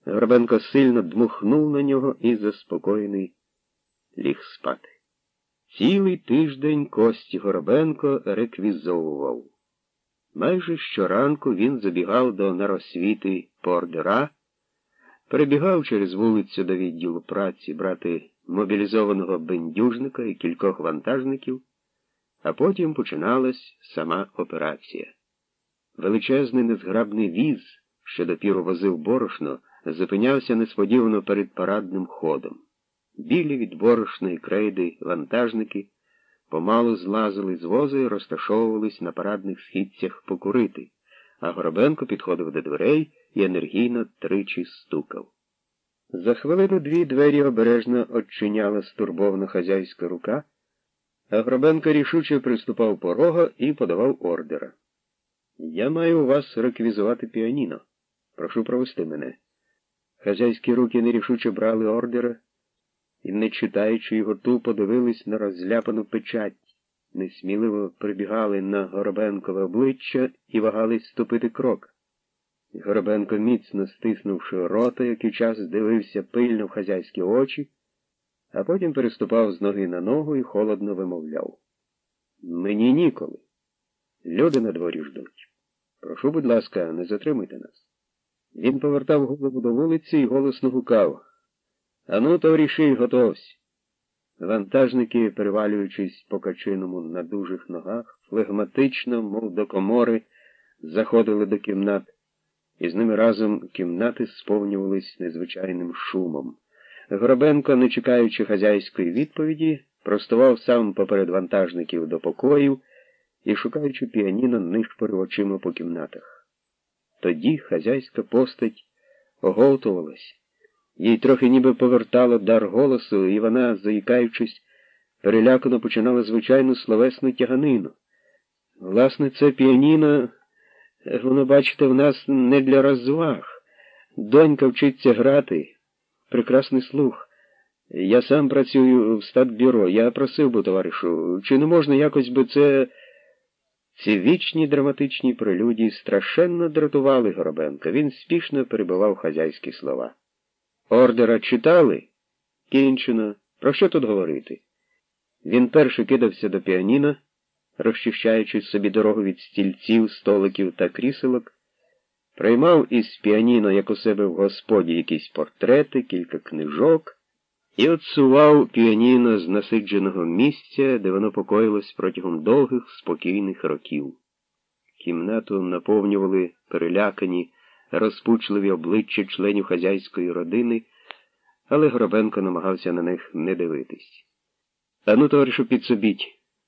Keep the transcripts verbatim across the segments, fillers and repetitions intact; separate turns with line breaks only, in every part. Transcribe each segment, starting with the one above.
Горобенко сильно дмухнув на нього і, заспокоєний, ліг спати. Цілий тиждень Кості Горобенко реквізовував. Майже щоранку він забігав до наросвіти по ордера, перебігав через вулицю до відділу праці брати мобілізованого бендюжника і кількох вантажників, а потім починалась сама операція. Величезний незграбний віз, що допіру возив борошно, зупинявся несподівано перед парадним ходом. Білі від борошної крейди вантажники помалу злазили з возу і розташовувались на парадних східцях покурити, а Горобенко підходив до дверей і енергійно тричі стукав. За хвилину-дві двері обережно odчиняла стурбована хазяйська рука, а Горобенко рішуче приступав порога і подавав ордера. «Я маю у вас реквізувати піаніно. Прошу провести мене». Хазяйські руки нерішуче брали ордера і, не читаючи його, тупо дивились на розляпану печать, несміливо прибігали на Горобенкове обличчя і вагались ступити крок. Горобенко, міцно стиснувши рота, який час дивився пильно в хазяйські очі, а потім переступав з ноги на ногу і холодно вимовляв: «Мені ніколи. Люди на дворі ждуть. Прошу, будь ласка, не затримуйте нас». Він повертав голову до вулиці і голосно гукав: «Ану, товариші, готовсь!» Вантажники, перевалюючись по качиному на дужих ногах, флегматично, мов до комори, заходили до кімнат, і з ними разом кімнати сповнювались незвичайним шумом. Горобенко, не чекаючи хазяйської відповіді, простував сам поперед вантажників до покоїв і, шукаючи піаніно, нишпорив очима по кімнатах. Тоді хазяйська постать оговтувалась. Їй трохи ніби повертало дар голосу, і вона, заїкаючись, перелякано починала звичайну словесну тяганину. Власне, це піаніно, воно, бачите, в нас не для розваг. Донька вчиться грати. Прекрасний слух. Я сам працюю в статбюро. Я просив би, товаришу, чи не можна якось би це... Ці вічні драматичні прелюдії страшенно дратували Горобенка. Він спішно перебивав хазяйські слова. «Ордера читали? Кінчено. Про що тут говорити?» Він перший кидався до піаніно, розчищаючи собі дорогу від стільців, столиків та кріселок, приймав із піаніно, як у себе в господі, якісь портрети, кілька книжок, і отсував піаніно з насидженого місця, де воно покоїлось протягом довгих, спокійних років. Кімнату наповнювали перелякані, розпучливі обличчя членів хазяйської родини, але Горобенко намагався на них не дивитись. «Ану, товаришу, підсобіть.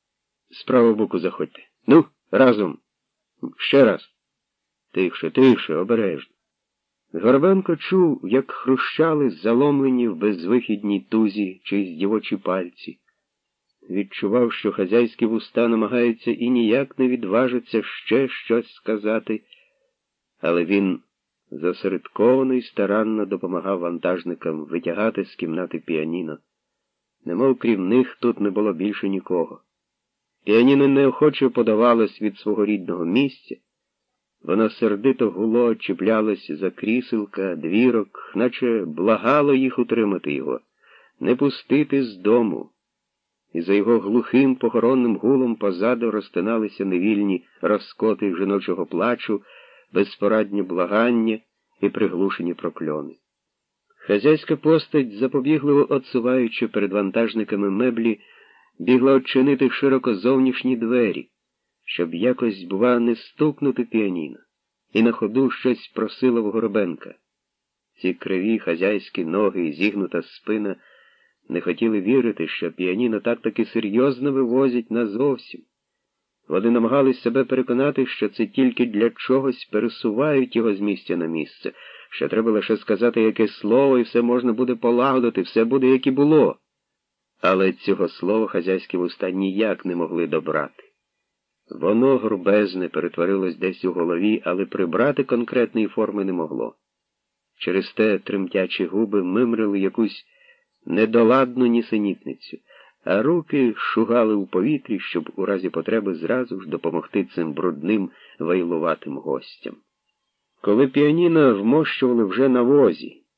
З правого боку заходьте. Ну, разом. Ще раз. Тихше, тихше, обережно». Горобенко чув, як хрущали заломлені в безвихідній тузі чиїсь дівочі пальці. Відчував, що хазяйські вуста намагаються і ніяк не відважаться ще щось сказати, але він зосередковано і старанно допомагав вантажникам витягати з кімнати піаніно. Немов крім них тут не було більше нікого. Піаніно неохоче подавалось від свого рідного місця. Воно сердито гуло, чіплялось за кріселка, двірок, наче благало їх утримати його, не пустити з дому. І за його глухим похоронним гулом позаду розтиналися невільні розкоти жіночого плачу, безпорадні благання і приглушені прокльони. Хазяйська постать, запобігливо отсуваючи перед вантажниками меблі, бігла odчинити широко зовнішні двері, щоб якось, бува, не стукнути піаніно, і на ходу щось просила в Горобенка. Ці криві хазяйські ноги і зігнута спина не хотіли вірити, що піаніно так-таки серйозно вивозять назовсім. Вони намагались себе переконати, що це тільки для чогось пересувають його з місця на місце, що треба лише сказати яке слово, і все можна буде полагодити, все буде, як і було. Але цього слова хазяйські вуста ніяк не могли добрати. Воно грубезне перетворилось десь у голові, але прибрати конкретної форми не могло. Через те тремтячі губи мимрили якусь недоладну нісенітницю, а руки шугали у повітрі, щоб у разі потреби зразу ж допомогти цим брудним, вайлуватим гостям. Коли піаніно вмощували вже на возі,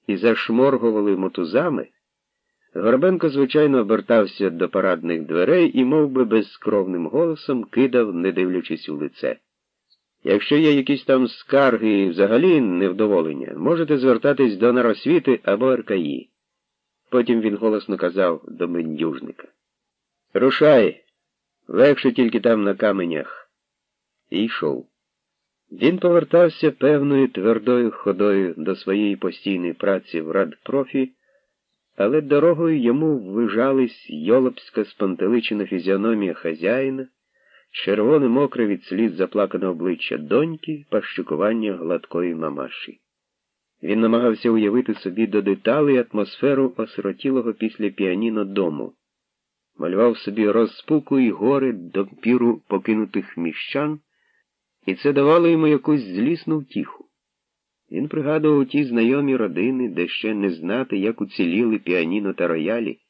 і зашморгували мотузами, Горбенко, звичайно, обертався до парадних дверей і мов би, безскровним голосом кидав, не дивлячись у лице: «Якщо є якісь там скарги і взагалі невдоволення, можете звертатись до Наросвіти або ер ка і». Потім він голосно казав до бендюжника: «Рушай! Легше тільки там на каменях». І йшов. Він повертався певною твердою ходою до своєї постійної праці в радпрофі, але дорогою йому ввижались йолопська спантеличена фізіономія хазяїна, червоне мокре від сліз заплакане обличчя доньки, пащукування гладкої мамаші. Він намагався уявити собі до деталей атмосферу осиротілого після піаніно дому. Малював собі розпуку і гори допіру покинутих міщан, і це давало йому якусь злісну втіху. Він пригадував ті знайомі родини, де ще не знати, як уціліли піаніно та роялі,